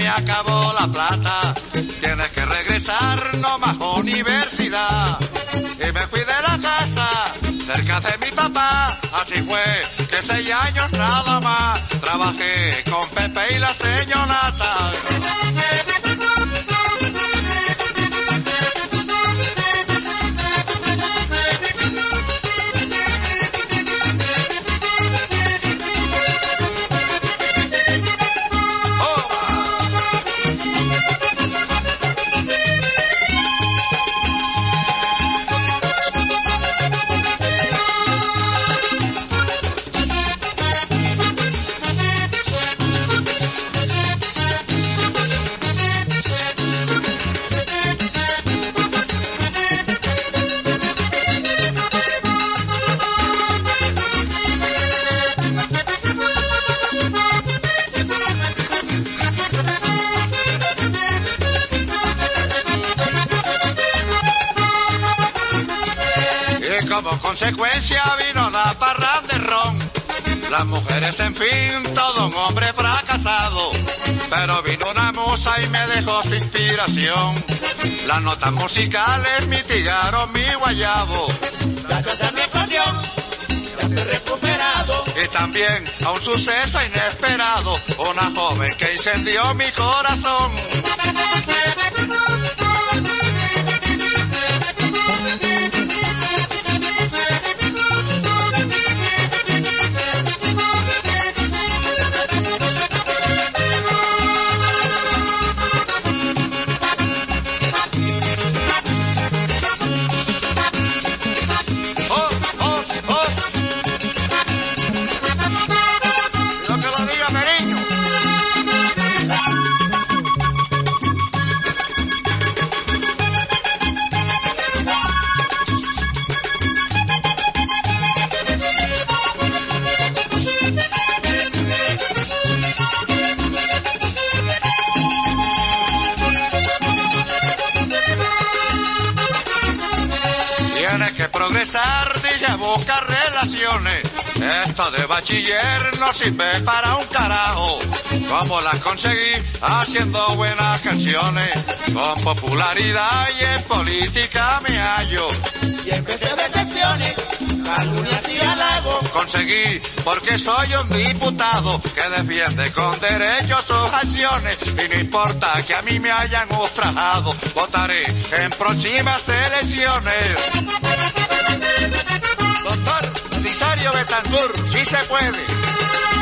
me acabó la plata, tienes que regresar, no más universidad. Y me fui de la casa, cerca de mi papá, así fue que 6 años nada más, trabajé con Pepe y la señorata. Como consecuencia vino la parra de ron, las mujeres en fin, todo un hombre fracasado, pero vino una musa y me dejó su inspiración, las notas musicales mitigaron mi guayabo, gracias a mi acordeón, ya estoy recuperado, y también a un suceso inesperado, una joven que incendió mi corazón. Tienes que progresar, dije, buscar relaciones. Esto de bachiller no sirve para un carajo. ¿Cómo las conseguí? Haciendo buenas canciones. Con popularidad y en política me hallo. Y empecé de secciones, calumnias y halagos. Conseguí porque soy un diputado que defiende con derechos sus acciones. Y no importa que a mí me hayan ultrajado, votaré en próximas elecciones. Doctor Belisario Betancur, sí se puede.